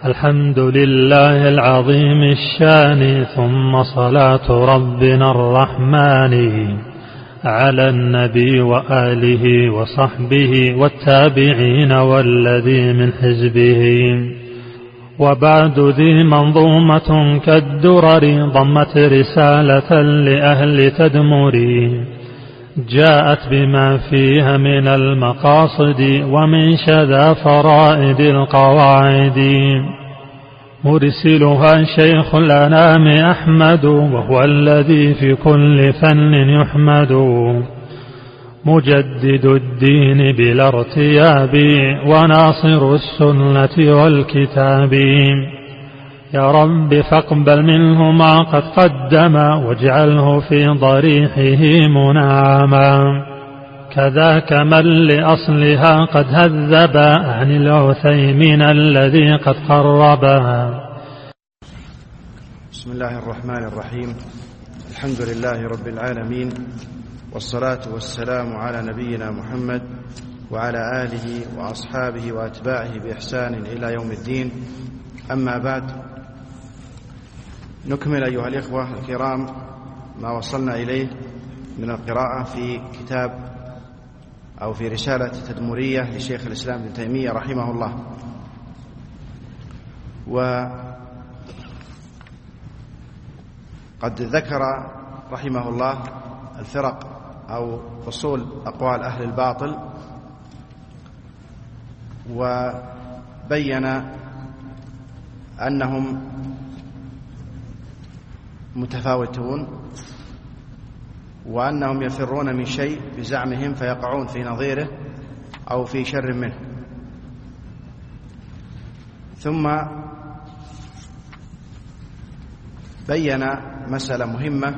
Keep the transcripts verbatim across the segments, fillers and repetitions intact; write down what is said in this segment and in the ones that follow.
الحمد لله العظيم الشان، ثم صلاة ربنا الرحمن على النبي وآله وصحبه والتابعين والذي من حزبه. وبعد، ذي منظومة كالدرر ضمت رسالة لأهل تدمري، جاءت بما فيها من المقاصد ومن شذا فرائد القواعد. مرسلها شيخ الأنام أحمد، وهو الذي في كل فن يحمد، مجدد الدين بلا ارتياب وناصر السنة والكتاب. يا رب فاقبل منه ما قد قدم، واجعله في ضريحه منعما، كذاك من لأصلها قد هذب عن العثيمين الذي قد قربها. بسم الله الرحمن الرحيم. الحمد لله رب العالمين، والصلاة والسلام على نبينا محمد وعلى آله وأصحابه وأتباعه بإحسان إلى يوم الدين. أما بعد، نكمل أيها الإخوة الكرام ما وصلنا إليه من القراءة في كتاب أو في رسالة تدمرية لشيخ الإسلام ابن تيمية رحمه الله. وقد ذكر رحمه الله الفرق أو فصول أقوال أهل الباطل، وبين أنهم متفاوتون، وأنهم يفرون من شيء بزعمهم فيقعون في نظيره أو في شر منه. ثم بين مسألة مهمة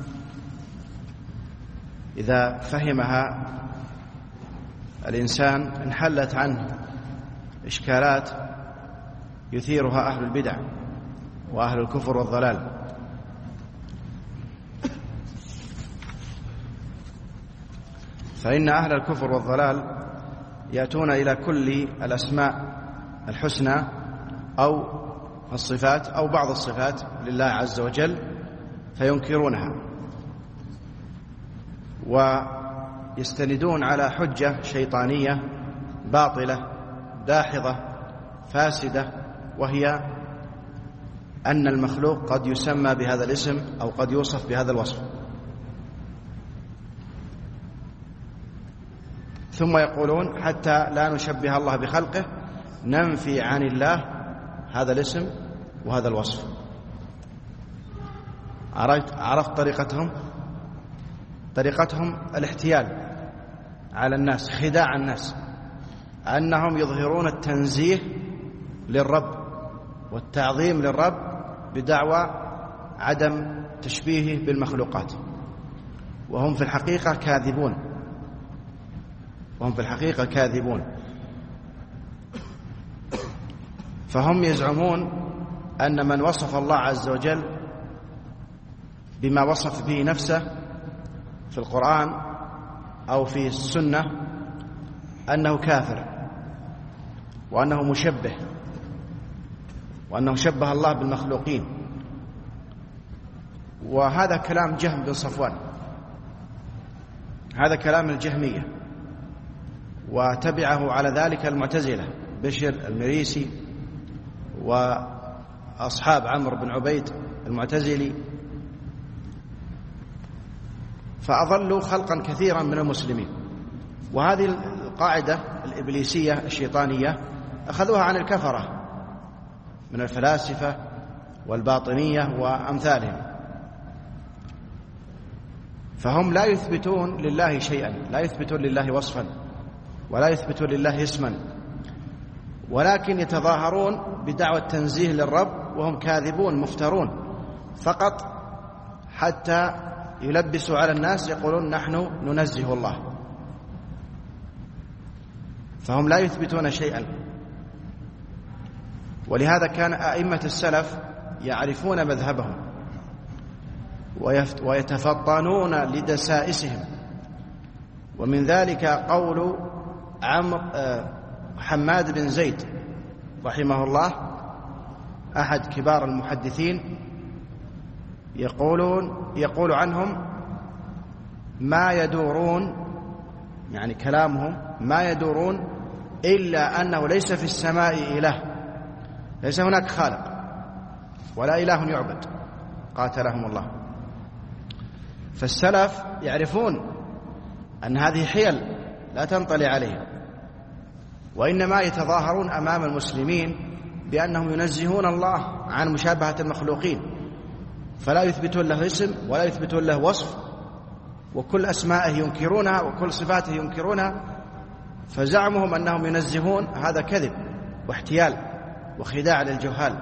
إذا فهمها الإنسان انحلت عنه إشكالات يثيرها أهل البدع وأهل الكفر والضلال. فإن أهل الكفر والضلال يأتون إلى كل الأسماء الحسنى أو الصفات أو بعض الصفات لله عز وجل فينكرونها، ويستندون على حجة شيطانية باطلة داحضة فاسدة، وهي أن المخلوق قد يسمى بهذا الاسم أو قد يوصف بهذا الوصف. ثم يقولون حتى لا نشبه الله بخلقه ننفي عن الله هذا الاسم وهذا الوصف. عرفت, عرفت طريقتهم؟ طريقتهم الاحتيال على الناس، خداع الناس، أنهم يظهرون التنزيه للرب والتعظيم للرب بدعوى عدم تشبيهه بالمخلوقات، وهم في الحقيقة كاذبون وهم في الحقيقة كاذبون. فهم يزعمون أن من وصف الله عز وجل بما وصف به نفسه في القرآن أو في السنة أنه كافر، وأنه مشبه، وأنه شبه الله بالمخلوقين. وهذا كلام جهم بن صفوان، هذا كلام الجهمية، وتبعه على ذلك المعتزلة بشر المريسي وأصحاب عمرو بن عبيد المعتزلي، فأضلوا خلقا كثيرا من المسلمين. وهذه القاعدة الإبليسية الشيطانية أخذوها عن الكفرة من الفلاسفة والباطنية وأمثالهم. فهم لا يثبتون لله شيئا، لا يثبتون لله وصفا ولا يثبتون لله اسما، ولكن يتظاهرون بدعوى التنزيه للرب وهم كاذبون مفترون فقط حتى يلبسوا على الناس، يقولون نحن ننزه الله. فهم لا يثبتون شيئا. ولهذا كان أئمة السلف يعرفون مذهبهم ويتفطنون لدسائسهم، ومن ذلك قول عمرو حماد بن زيد رحمه الله أحد كبار المحدثين يقولون يقول عنهم ما يدورون، يعني كلامهم ما يدورون إلا أنه ليس في السماء إله، ليس هناك خالق ولا إله يعبد قاتلهم الله. فالسلف يعرفون أن هذه حيل لا تنطلي عليها، وإنما يتظاهرون أمام المسلمين بأنهم ينزهون الله عن مشابهة المخلوقين، فلا يثبتون له اسم ولا يثبتون له وصف، وكل أسماءه ينكرونها وكل صفاته ينكرونها. فزعمهم أنهم ينزهون هذا كذب واحتيال وخداع للجهال،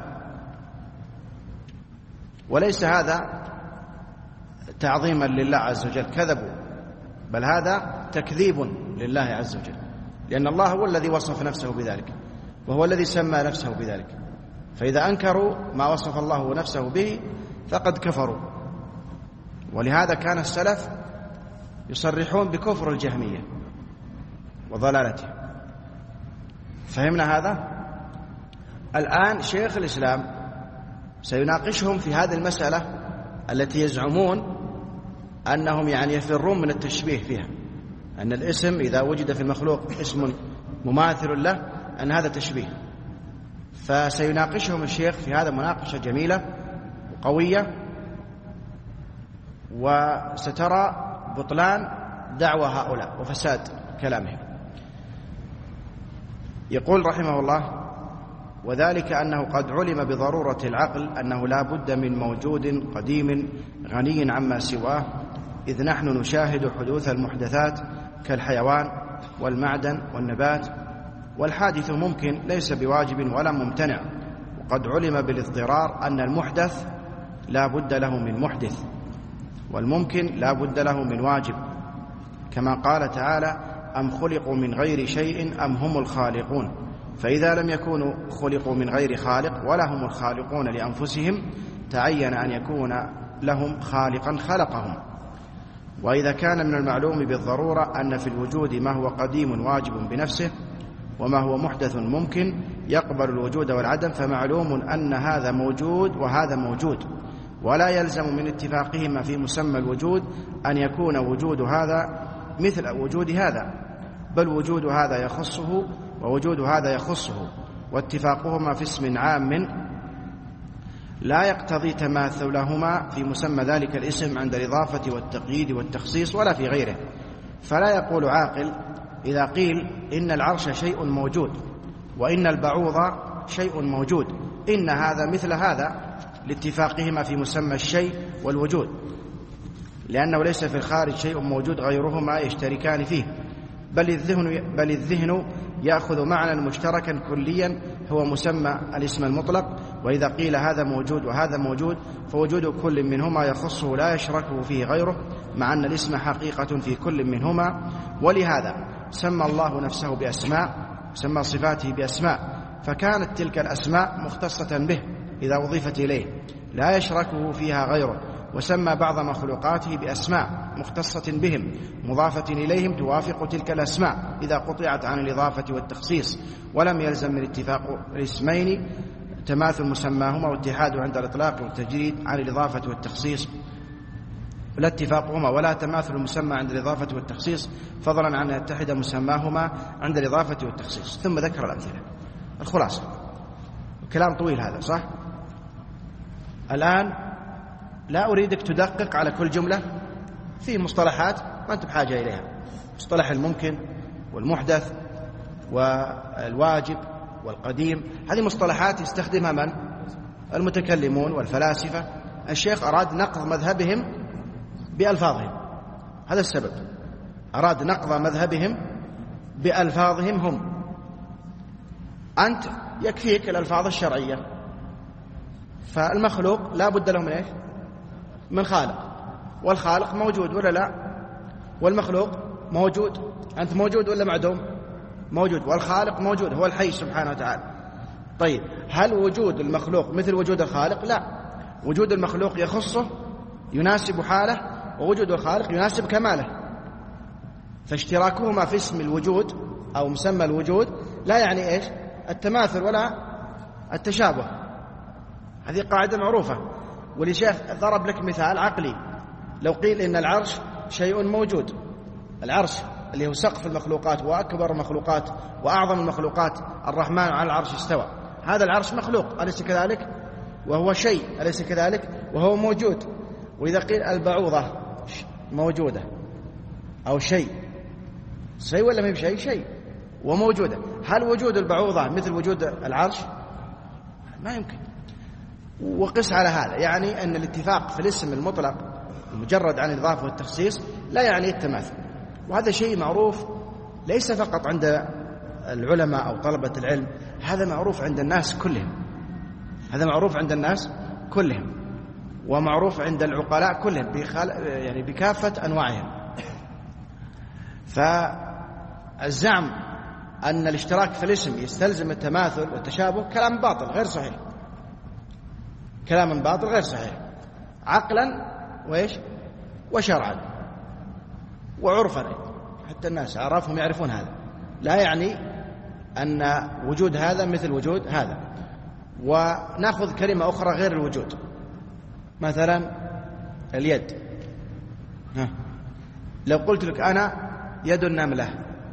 وليس هذا تعظيما لله عز وجل، كذبوا، بل هذا تكذيب لله عز وجل، لأن الله هو الذي وصف نفسه بذلك وهو الذي سمى نفسه بذلك. فإذا أنكروا ما وصف الله نفسه به فقد كفروا. ولهذا كان السلف يصرحون بكفر الجهمية وضلالته. فهمنا هذا؟ الآن شيخ الإسلام سيناقشهم في هذه المسألة التي يزعمون أنهم يعني يفرون من التشبيه فيها، أن الاسم إذا وجد في المخلوق اسم مماثل له أن هذا تشبيه. فسيناقشهم الشيخ في هذا مناقشة جميلة وقوية، وسترى بطلان دعوى هؤلاء وفساد كلامهم. يقول رحمه الله: وذلك أنه قد علم بضرورة العقل أنه لا بد من موجود قديم غني عما سواه، إذ نحن نشاهد حدوث المحدثات كالحيوان والمعدن والنبات، والحادث ممكن ليس بواجب ولا ممتنع. وقد علم بالاضطرار أن المحدث لا بد له من محدث، والممكن لا بد له من واجب، كما قال تعالى: أم خلقوا من غير شيء أم هم الخالقون. فإذا لم يكونوا خلقوا من غير خالق ولا هم الخالقون لأنفسهم، تعين أن يكون لهم خالقا خلقهم. وإذا كان من المعلوم بالضرورة أن في الوجود ما هو قديم واجب بنفسه وما هو محدث ممكن يقبل الوجود والعدم، فمعلوم أن هذا موجود وهذا موجود، ولا يلزم من اتفاقهما في مسمى الوجود أن يكون وجود هذا مثل وجود هذا، بل وجود هذا يخصه ووجود هذا يخصه، واتفاقهما في اسم عام لا يقتضي تماثلهما في مسمى ذلك الاسم عند الإضافة والتقييد والتخصيص ولا في غيره. فلا يقول عاقل إذا قيل إن العرش شيء موجود وإن البعوض شيء موجود إن هذا مثل هذا، لاتفاقهما في مسمى الشيء والوجود، لأنه ليس في الخارج شيء موجود غيرهما يشتركان فيه، بل الذهن, بل الذهن يأخذ معنى مشتركا كليا هو مسمى الاسم المطلق. وإذا قيل هذا موجود وهذا موجود فوجود كل منهما يخصه لا يشركه فيه غيره، مع أن الاسم حقيقة في كل منهما. ولهذا سمى الله نفسه بأسماء، سمى صفاته بأسماء، فكانت تلك الأسماء مختصة به إذا أضيفت إليه لا يشركه فيها غيره، وسمى بعض مخلوقاته بأسماء مختصة بهم مضافة إليهم توافق تلك الأسماء إذا قطعت عن الإضافة والتخصيص، ولم يلزم من اتفاق الاسمين تماثل مسماهما واتحاد عند الإطلاق والتجريد عن الإضافة والتخصيص، لا اتفاقهما ولا تماثل المسمى عند الإضافة والتخصيص، فضلا عن أن يتحد مسماهما عند الإضافة والتخصيص. ثم ذكر الأمثلة. الخلاصة، كلام طويل هذا صح؟ الآن لا أريدك تدقق على كل جملة، في مصطلحات ما أنت بحاجة إليها، مصطلح الممكن والمحدث والواجب والقديم، هذه مصطلحات يستخدمها من؟ المتكلمون والفلاسفة. الشيخ أراد نقض مذهبهم بألفاظهم، هذا السبب، أراد نقض مذهبهم بألفاظهم هم. أنت يكفيك الألفاظ الشرعية، فالمخلوق لا بد له من إيش؟ من خالق، والخالق موجود ولا لا؟ والمخلوق موجود، أنت موجود ولا معدوم؟ موجود، والخالق موجود هو الحي سبحانه وتعالى. طيب هل وجود المخلوق مثل وجود الخالق؟ لا، وجود المخلوق يخصه يناسب حاله، ووجود الخالق يناسب كماله. فاشتراكهما في اسم الوجود أو مسمى الوجود لا يعني إيش؟ التماثل ولا التشابه، هذه قاعدة معروفة. ولشيخ ضرب لك مثال عقلي، لو قيل إن العرش شيء موجود، العرش اللي هو سقف المخلوقات وأكبر المخلوقات وأعظم المخلوقات، الرحمن على العرش استوى، هذا العرش مخلوق أليس كذلك؟ وهو شيء أليس كذلك؟ وهو موجود. وإذا قيل البعوضة موجودة أو شيء، شيء ولا ما هي شيء؟ شيء وموجودة، هل وجود البعوضة مثل وجود العرش؟ ما يمكن. وقس على هذا، يعني أن الاتفاق في الاسم المطلق المجرد عن الإضافة والتخصيص لا يعني التماثل، وهذا شيء معروف ليس فقط عند العلماء أو طلبة العلم، هذا معروف عند الناس كلهم، هذا معروف عند الناس كلهم ومعروف عند العقلاء كلهم بخال... يعني بكافة أنواعهم. فالزعم أن الاشتراك في الاسم يستلزم التماثل والتشابه كلام باطل غير صحيح، كلام باطل غير صحيح عقلا وإيش وشرعا وعرفا، حتى الناس عرفهم يعرفون هذا، لا يعني أن وجود هذا مثل وجود هذا. ونأخذ كلمة أخرى غير الوجود، مثلا اليد. ها. لو قلت لك أنا يد النملة،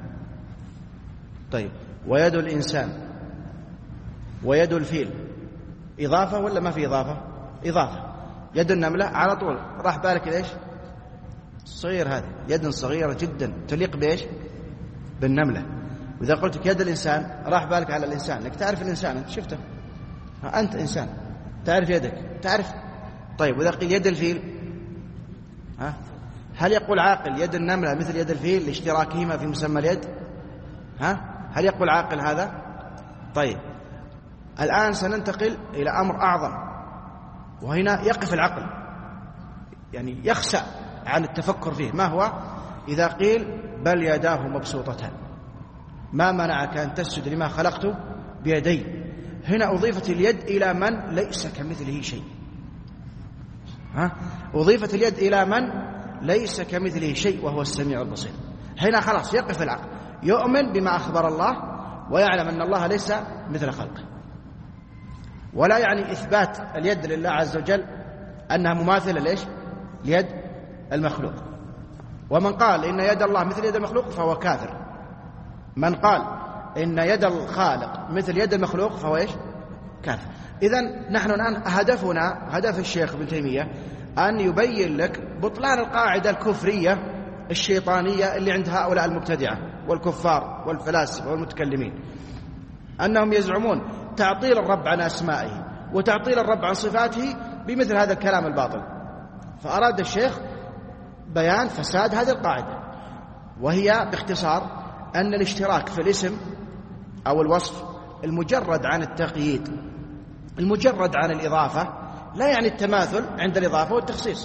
طيب ويد الإنسان ويد الفيل، إضافة ولا ما في إضافة؟ إضافة. يد النملة على طول راح بالك ليش؟ صغير، هذه يد صغيرة جدا تليق بإيش؟ بالنملة. وإذا قلت لك يد الإنسان راح بالك على الإنسان، لك تعرف الإنسان، أنت شفته، أنت إنسان تعرف يدك، تعرف. طيب وإذا قيل يد الفيل، ها؟ هل يقول عاقل يد النملة مثل يد الفيل لاشتراكهما في مسمى اليد؟ ها؟ هل يقول عاقل هذا؟ طيب الآن سننتقل إلى أمر أعظم، وهنا يقف العقل، يعني يخشى عن التفكر فيه. ما هو؟ إذا قيل بل يداه مبسوطتان ما منعك أن تسجد لما خلقته بيدي، هنا أضيفت اليد إلى من ليس كمثله شيء. ها؟ أضيفت اليد إلى من ليس كمثله شيء وهو السميع البصير. هنا خلاص يقف العقل، يؤمن بما أخبر الله ويعلم أن الله ليس مثل خلقه. ولا يعني إثبات اليد لله عز وجل أنها مماثلة ليش؟ ليد المخلوق. ومن قال إن يد الله مثل يد المخلوق فهو كافر. من قال إن يد الخالق مثل يد المخلوق فهو إيش؟ كافر. إذن نحن الآن هدفنا، هدف الشيخ ابن تيمية أن يبين لك بطلان القاعدة الكفرية الشيطانية اللي عند هؤلاء المبتدعة والكفار والفلاسفة والمتكلمين، أنهم يزعمون تعطيل الرب عن أسمائه وتعطيل الرب عن صفاته بمثل هذا الكلام الباطل. فأراد الشيخ بيان فساد هذه القاعدة، وهي باختصار أن الاشتراك في الاسم أو الوصف المجرد عن التقييد، المجرد عن الإضافة، لا يعني التماثل عند الإضافة والتخصيص.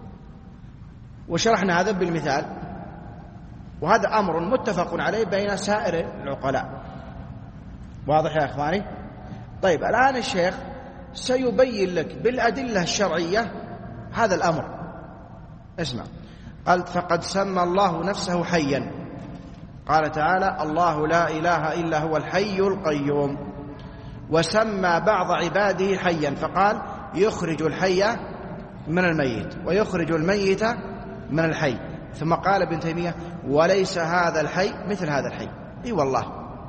وشرحنا هذا بالمثال، وهذا أمر متفق عليه بين سائر العقلاء. واضح يا أخواني؟ طيب الآن الشيخ سيبين لك بالأدلة الشرعية هذا الأمر. اسمع، قال فقد سمى الله نفسه حيا، قال تعالى الله لا إله إلا هو الحي القيوم، وسمى بعض عباده حيا فقال يخرج الحي من الميت ويخرج الميت من الحي. ثم قال ابن تيمية وليس هذا الحي مثل هذا الحي. اي والله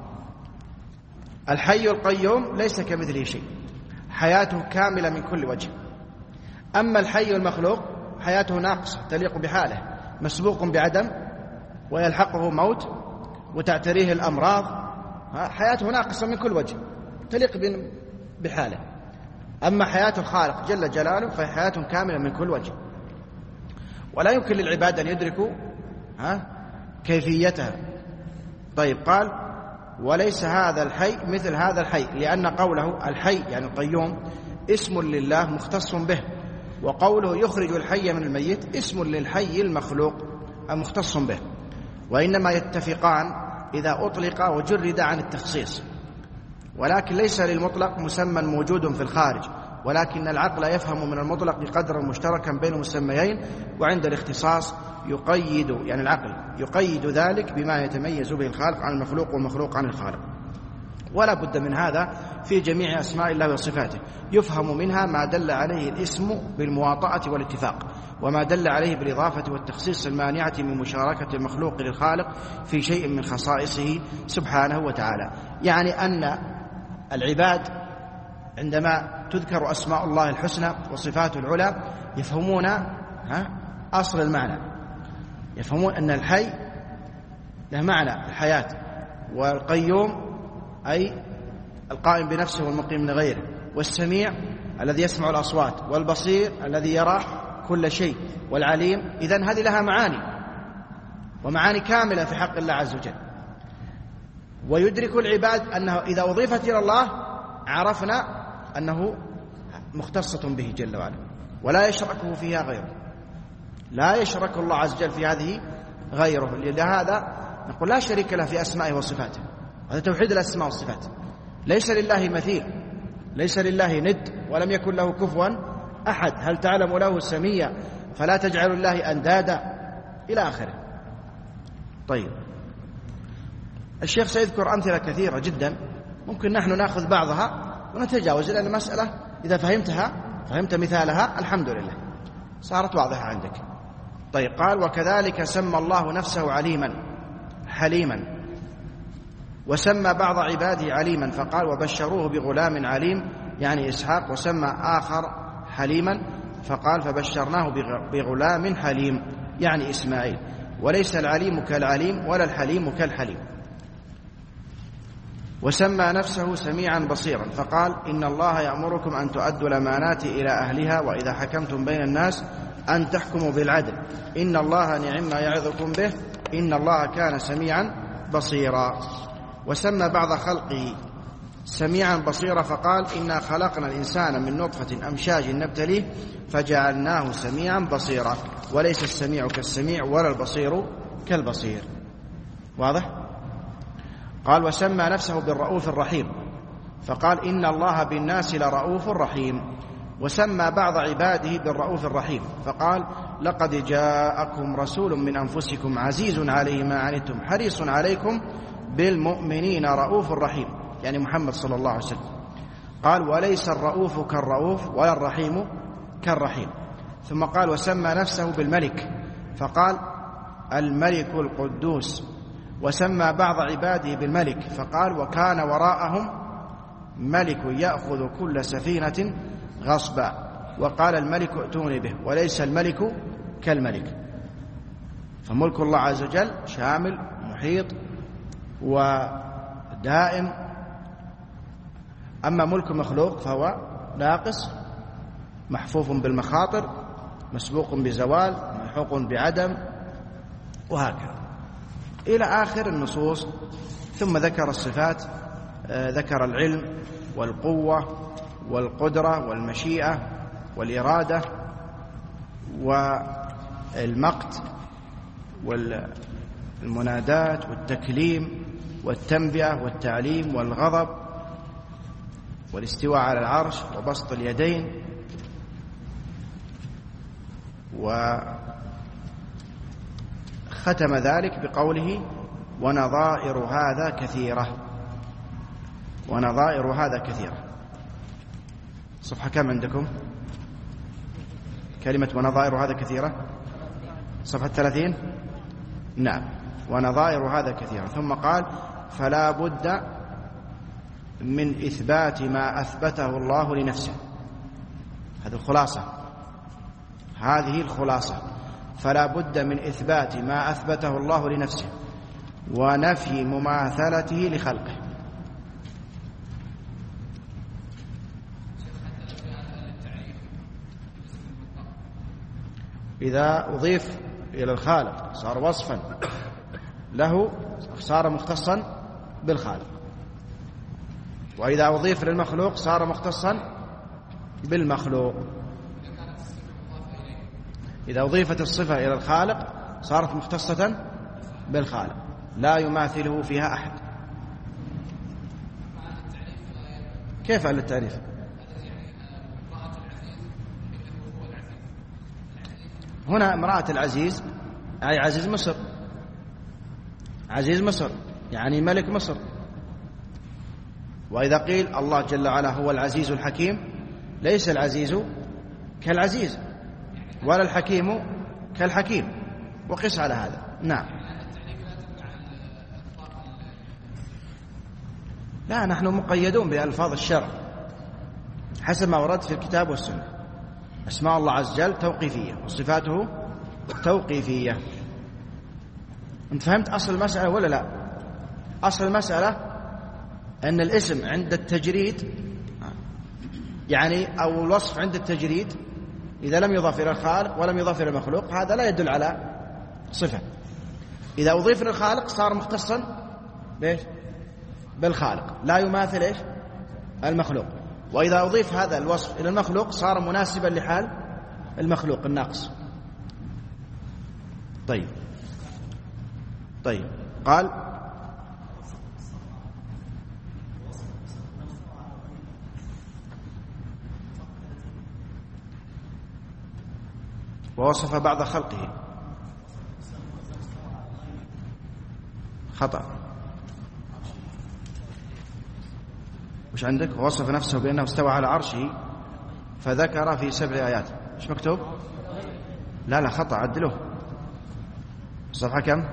الحي القيوم ليس كمثله شيء، حياته كاملة من كل وجه. أما الحي المخلوق حياته ناقصة تليق بحاله، مسبوق بعدم ويلحقه موت وتعتريه الأمراض، حياته ناقصة من كل وجه تليق بحاله. أما حياة الخالق جل جلاله فهي حياة كاملة من كل وجه، ولا يمكن للعباد أن يدركوا ها كيفيتها. طيب قال وليس هذا الحي مثل هذا الحي، لأن قوله الحي يعني القيوم اسم لله مختص به، وقوله يخرج الحي من الميت اسم للحي المخلوق مختص به، وإنما يتفقان إذا أطلق وجرد عن التخصيص. ولكن ليس للمطلق مسمى موجود في الخارج، ولكن العقل يفهم من المطلق قدرا مشتركا بين المسميين، وعند الاختصاص يقيد يعني العقل يقيد ذلك بما يتميز به الخالق عن المخلوق والمخلوق عن الخالق. ولا بد من هذا في جميع أسماء الله وصفاته. يفهم منها ما دل عليه الاسم بالمواطأة والاتفاق، وما دل عليه بالإضافة والتخصيص المانعة من مشاركة المخلوق للخالق في شيء من خصائصه سبحانه وتعالى. يعني أن العباد عندما تذكر أسماء الله الحسنى وصفاته العلى يفهمون أصل المعنى، يفهمون أن الحي له معنى الحياة، والقيوم أي القائم بنفسه والمقيم لغيره، والسميع الذي يسمع الأصوات، والبصير الذي يرى كل شيء، والعليم. إذن هذه لها معاني ومعاني كاملة في حق الله عز وجل. ويدرك العباد أنه إذا أضيفت إلى الله عرفنا أنه مختصة به جل وعلا، ولا يشركه فيها غيره، لا يشرك الله عز وجل في هذه غيره. لهذا نقول لا شريك له في أسمائه وصفاته، هذا توحيد الأسماء والصفات. ليس لله مثيل، ليس لله ند، ولم يكن له كفوا أحد. هل تعلم له سميا فلا تجعل الله أندادا إلى آخره. طيب، الشيخ سيذكر أمثلة كثيرة جدا، ممكن نحن نأخذ بعضها ونتجاوز، لأن المسألة إذا فهمتها فهمت مثالها الحمد لله صارت واضحة عندك. طيب، قال وكذلك سمى الله نفسه عليما حليما، وسمى بعض عباده عليما فقال وبشروه بغلام عليم يعني إسحاق، وسمى آخر حليما فقال فبشرناه بغلام حليم يعني إسماعيل. وليس العليم كالعليم ولا الحليم كالحليم. وسمى نفسه سميعا بصيرا فقال إن الله يأمركم أن تؤدوا الأمانات إلى أهلها وإذا حكمتم بين الناس أن تحكموا بالعدل إن الله نعم ما يعظكم به إن الله كان سميعا بصيرا. وسمى بعض خلقه سميعا بصيرا فقال إنا خلقنا الإنسان من نطفة أمشاج نبتليه فجعلناه سميعا بصيرا. وليس السميع كالسميع ولا البصير كالبصير. واضح؟ قال وسمى نفسه بالرؤوف الرحيم فقال إن الله بالناس لرؤوف رحيم. وسمى بعض عباده بالرؤوف الرحيم فقال لقد جاءكم رسول من أنفسكم عزيز عليه ما عنتم حريص عليكم بالمؤمنين رؤوف رحيم يعني محمد صلى الله عليه وسلم. قال وليس الرؤوف كالرؤوف ولا الرحيم كالرحيم. ثم قال وسمى نفسه بالملك فقال الملك القدوس. وسمى بعض عباده بالملك فقال وكان وراءهم ملك يأخذ كل سفينة غصبا. وقال الملك ائتوني به وليس الملك كالملك. فملك الله عز وجل شامل محيط ودائم. أما ملك مخلوق فهو ناقص محفوف بالمخاطر مسبوق بزوال ملحوق بعدم وهكذا إلى آخر النصوص. ثم ذكر الصفات، ذكر العلم والقوة والقدرة والمشيئة والإرادة والمقت والمنادات والتكليم والتنبئة والتعليم والغضب والاستواء على العرش وبسط اليدين. وختم ذلك بقوله ونظائر هذا كثيرة. ونظائر هذا كثيرة. صفحة كم عندكم؟ كلمة ونظائر هذا كثيرة صفحة ثلاثين. نعم. ونظائر هذا كثيرة. ثم قال فلا بد من إثبات ما أثبته الله لنفسه. هذه الخلاصة، هذه الخلاصة. فلا بد من إثبات ما أثبته الله لنفسه ونفي مماثلته لخلقه. إذا أضيف إلى الخالق صار وصفا له صار مختصا بالخالق، وإذا أضيف للمخلوق صار مختصا بالمخلوق. إذا أضيفت الصفة إلى الخالق صارت مختصة بالخالق لا يماثله فيها أحد. كيف على التعريف؟ هنا امرأة العزيز أي عزيز مصر، عزيز مصر يعني ملك مصر. وإذا قيل الله جل وعلا هو العزيز الحكيم، ليس العزيز كالعزيز ولا الحكيم كالحكيم، وقس على هذا. نعم. لا، نحن مقيدون بألفاظ الشرع حسب ما ورد في الكتاب والسنة. أسماء الله عز وجل توقيفية وصفاته توقيفية. أنت فهمت أصل المسألة ولا لا؟ أصل المسألة أن الاسم عند التجريد يعني أو الوصف عند التجريد إذا لم يضاف إلى الخالق ولم يضاف إلى المخلوق هذا لا يدل على صفة. إذا أضيف إلى الخالق صار مختصا بإيش؟ بالخالق، لا يماثل إيش؟ المخلوق. وإذا أضيف هذا الوصف إلى المخلوق صار مناسبا لحال المخلوق الناقص. طيب طيب قال ووصف بعض خلقه. خطأ. وش عندك؟ ووصف نفسه بأنه استوى على عرشه فذكر في سبع آيات. ايش مكتوب؟ لا لا خطأ، عدلوه. الصفحة كم؟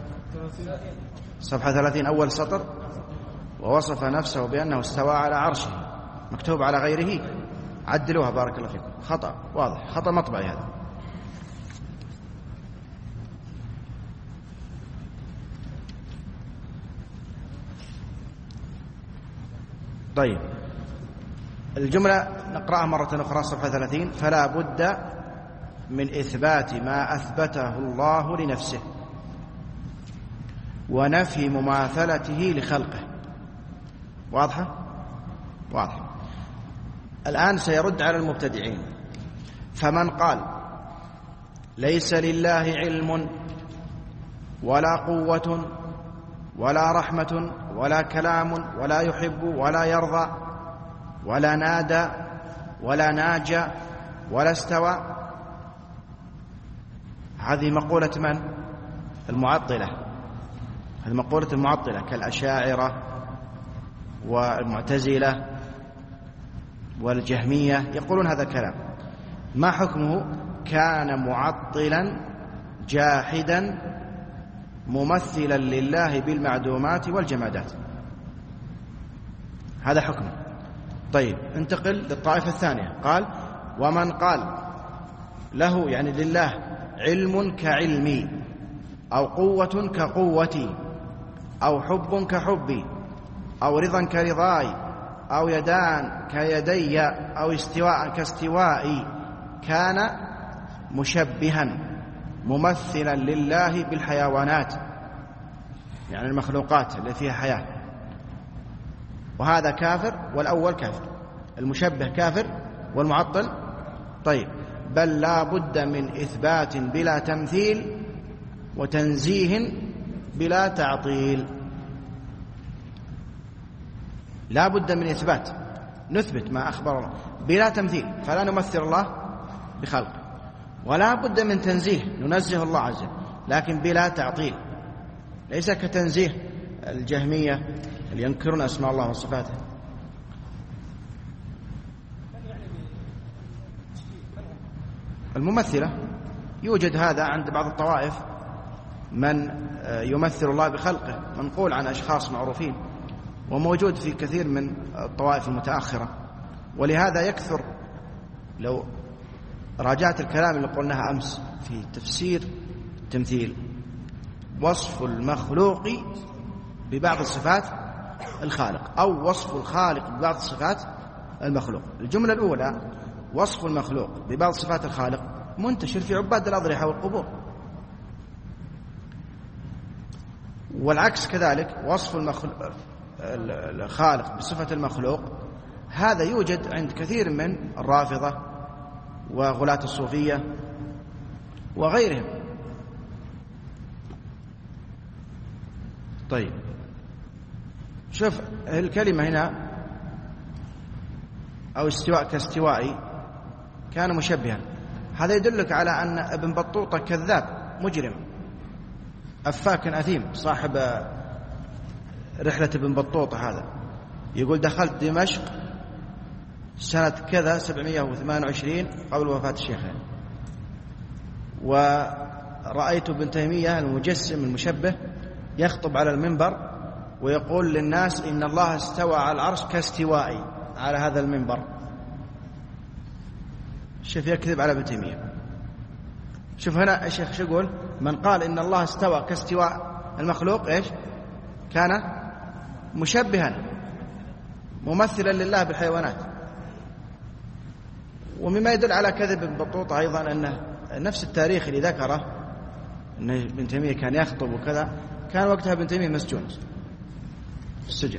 صفحة ثلاثين أول سطر. ووصف نفسه بأنه استوى على عرشه، مكتوب على غيره، عدلوها بارك الله فيكم. خطأ واضح، خطأ مطبعي هذا. طيب الجملة نقرأها مرة أخرى صفحة ثلاثين. فلا بد من إثبات ما أثبته الله لنفسه ونفي مماثلته لخلقه. واضحة؟ واضحة. الآن سيرد على المبتدعين. فمن قال ليس لله علم ولا قوة ولا رحمة ولا كلام ولا يحب ولا يرضى ولا نادى ولا ناجى ولا استوى، هذه مقولة من؟ المعطلة. هذه مقولة المعطلة كالأشاعرة والمعتزلة والجهمية، يقولون هذا الكلام. ما حكمه؟ كان معطلا جاحدا ممثلا لله بالمعدومات والجمادات، هذا حكمه. طيب انتقل للطائفة الثانية. قال ومن قال له يعني لله علم كعلمي أو قوة كقوتي أو حب كحبي أو رضا كرضاي أو يدان كيدي أو استواء كاستوائي، كان مشبها ممثلا لله بالحيوانات، يعني المخلوقات اللي فيها حياة، وهذا كافر. والأول كافر، المشبه كافر والمعطل. طيب بل لا بد من إثبات بلا تمثيل وتنزيه بلا تعطيل. لا بد من إثبات، نثبت ما أخبر الله بلا تمثيل، فلا نمثل الله بخلقه، ولا بد من تنزيه، ننزه الله عز وجل لكن بلا تعطيل، ليس كتنزيه الجهمية اللي ينكرون أسماء الله وصفاته. الممثلة يوجد هذا عند بعض الطوائف، من يمثل الله بخلقه، منقول عن أشخاص معروفين، وموجود في كثير من الطوائف المتأخرة. ولهذا يكثر، لو راجعت الكلام اللي قلناه أمس في تفسير التمثيل، وصف المخلوق ببعض الصفات الخالق أو وصف الخالق ببعض الصفات المخلوق. الجملة الأولى وصف المخلوق ببعض صفات الخالق منتشر في عباد الأضرحة والقبور، والعكس كذلك وصف الخالق بصفة المخلوق هذا يوجد عند كثير من الرافضة وغلاة الصوفية وغيرهم. طيب شوف الكلمة هنا أو استواء كاستوائي كان مشبها، هذا يدلك على أن ابن بطوطة كذاب مجرم أفاك أثيم، صاحب رحلة ابن بطوطة هذا يقول دخلت دمشق سنة كذا سبعمائة وثمانية وعشرين قبل وفاة الشيخين، ورأيت ابن تيمية المجسم المشبه يخطب على المنبر ويقول للناس إن الله استوى على العرش كاستوائي على هذا المنبر. شوف يكذب على ابن تيمية. شوف هنا الشيخ شو يقول؟ من قال إن الله استوى كاستواء المخلوق إيش؟ كان مشبها ممثلا لله بالحيوانات. ومما يدل على كذب ابن بطوطة أيضا أن نفس التاريخ اللي ذكره أن ابن تيمية كان يخطب وكذا، كان وقتها ابن تيمية مسجون في السجن.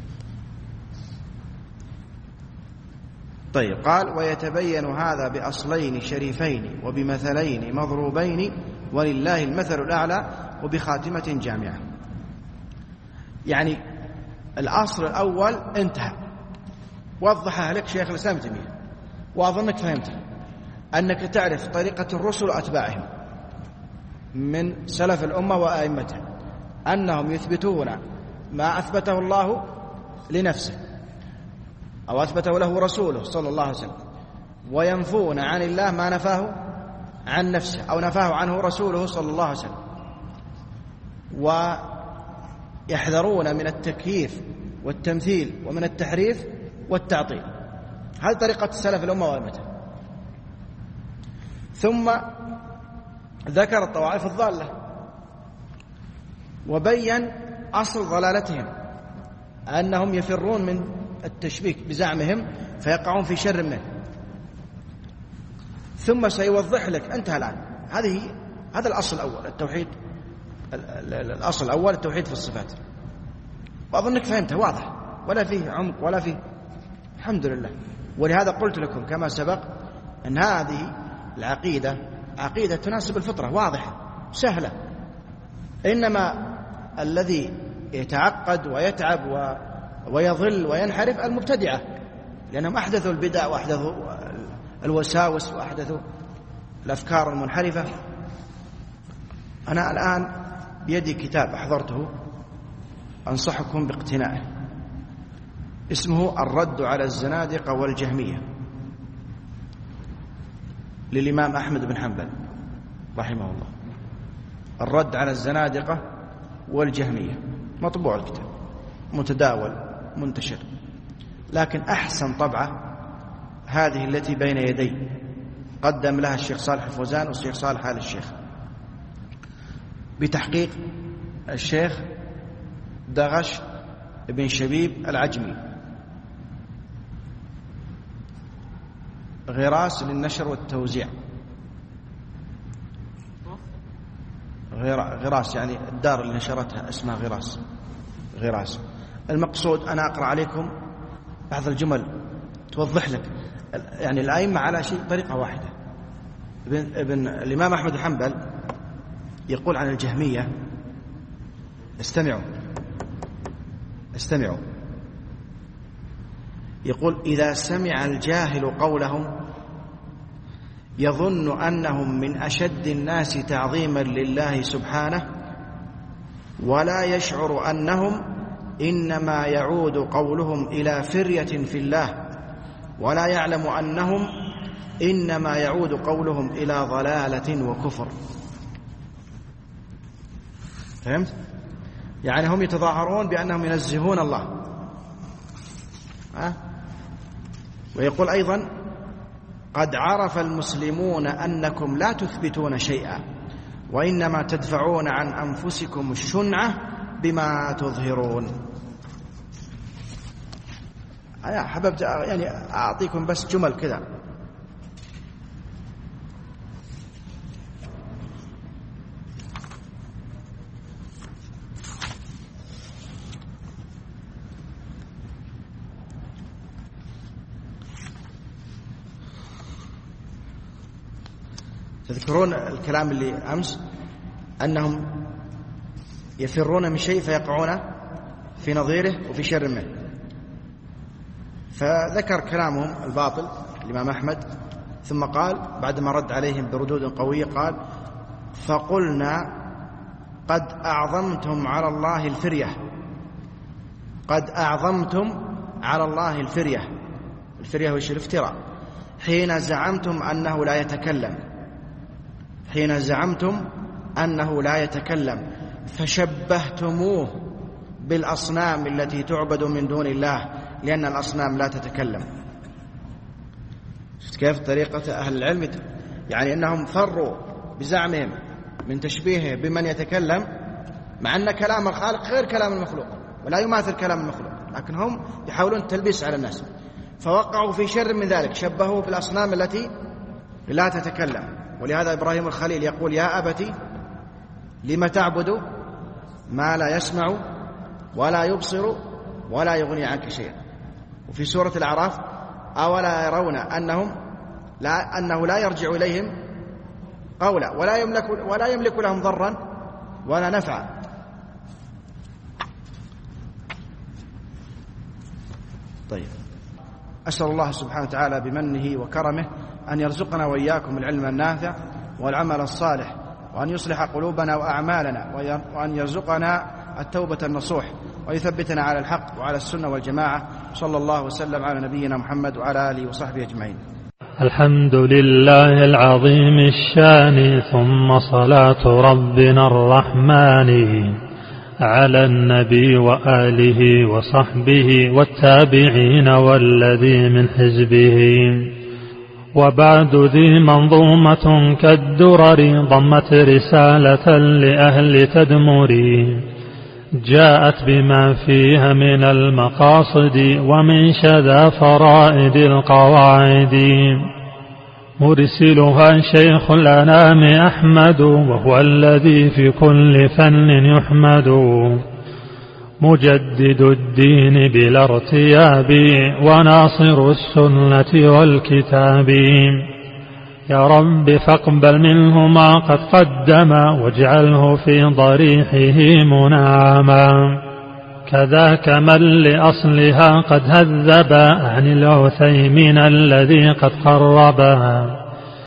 طيب قال ويتبين هذا بأصلين شريفين وبمثلين مضروبين ولله المثل الأعلى وبخاتمة جامعة. يعني الأصل الأول انتهى، وضحها لك شيخ الإسلام ابن تيمية وأظنك فهمته، أنك تعرف طريقة الرسل وأتباعهم من سلف الأمة وآئمتها، أنهم يثبتون ما أثبته الله لنفسه أو أثبته له رسوله صلى الله عليه وسلم، وينفون عن الله ما نفاه عن نفسه أو نفاه عنه رسوله صلى الله عليه وسلم، ويحذرون من التكييف والتمثيل ومن التحريف والتعطيل. هذه طريقة السلف الأمة وأئمتها. ثم ذكر الطوائف الضالة وبين أصل ضلالتهم، أنهم يفرون من التشبيك بزعمهم فيقعون في شر منه. ثم سيوضح لك انتهى الآن. هذه هذا الأصل الأول التوحيد، الأصل الأول التوحيد في الصفات، وأظنك فهمته واضح ولا فيه عمق ولا فيه، الحمد لله. ولهذا قلت لكم كما سبق أن هذه العقيدة عقيدة تناسب الفطرة، واضحة سهلة، إنما الذي يتعقد ويتعب ويضل وينحرف المبتدعة، لأنهم أحدثوا البدع وأحدثوا الوساوس وأحدثوا الأفكار المنحرفة. أنا الآن بيدي كتاب أحضرته أنصحكم باقتنائه، اسمه الرد على الزنادقة والجهمية للإمام أحمد بن حنبل رحمه الله. الرد على الزنادقة والجهمية، مطبوع الكتاب، متداول منتشر، لكن أحسن طبعة هذه التي بين يدي، قدم لها الشيخ صالح الفوزان والشيخ صالح آل الشيخ بتحقيق الشيخ دغش بن شبيب العجمي، غراس للنشر والتوزيع. غراس يعني الدار اللي نشرتها اسمها غراس. غراس المقصود أنا أقرأ عليكم بعض الجمل توضح لك يعني الأئمة على شيء طريقة واحدة. ابن, ابن الإمام أحمد بن حنبل يقول عن الجهمية، استمعوا استمعوا يقول إذا سمع الجاهل قولهم يظن أنهم من أشد الناس تعظيما لله سبحانه، ولا يشعر أنهم إنما يعود قولهم إلى فرية في الله، ولا يعلم أنهم إنما يعود قولهم إلى ضلالة وكفر. فهمت؟ يعني هم يتظاهرون بأنهم ينزهون الله. أه؟ ويقول أيضا قد عرف المسلمون أنكم لا تثبتون شيئا، وإنما تدفعون عن أنفسكم الشنعة بما تظهرون. أنا حببت يعني أعطيكم بس جمل كذا. تذكرون الكلام اللي أمس أنهم يفرون من شيء فيقعون في نظيره وفي شر منه. فذكر كلامهم الباطل الإمام أحمد، ثم قال بعدما رد عليهم بردود قوية قال فقلنا قد أعظمتم على الله الفرية، قد أعظمتم على الله الفرية. الفرية وش؟ الافتراء. حين زعمتم أنه لا يتكلم، حين زعمتم أنه لا يتكلم فشبهتموه بالأصنام التي تعبد من دون الله، لأن الأصنام لا تتكلم. شفت كيف طريقة أهل العلم؟ يعني أنهم فروا بزعمهم من تشبيهه بمن يتكلم، مع أن كلام الخالق غير كلام المخلوق ولا يماثل كلام المخلوق، لكن هم يحاولون التلبيس على الناس، فوقعوا في شر من ذلك، شبهوا بالأصنام التي لا تتكلم. ولهذا إبراهيم الخليل يقول: يا أبتي لم تعبد ما لا يسمع ولا يبصر ولا يغني عنك شيئا. وفي سورة الأعراف: أولا يرون أنهم لا أنه لا يرجع إليهم قولا ولا يملك ولا يملك لهم ضرا ولا نفعا. طيب، أسأل الله سبحانه وتعالى بمنه وكرمه أن يرزقنا وإياكم العلم النافع والعمل الصالح، وأن يصلح قلوبنا وأعمالنا، وأن يرزقنا التوبة النصوح، ويثبتنا على الحق وعلى السنة والجماعة. صلى الله وسلم على نبينا محمد وعلى آله وصحبه أجمعين. الحمد لله العظيم الشان، ثم صلاة ربنا الرحمن على النبي وآله وصحبه والتابعين والذي من حزبه. وبعد، ذي منظومة كالدرر ضمت رسالة لأهل تدمر، جاءت بما فيها من المقاصد ومن شذا فرائد القواعد. مرسلها شيخ الأنام أحمد، وهو الذي في كل فن يحمد، مجدد الدين بلا ارتياب وناصر السنة والكتاب. يا رب فاقبل منه ما قد قدم، واجعله في ضريحه منعما. كذاك من لأصلها قد هذب عن العثيمين الذي قد قربا.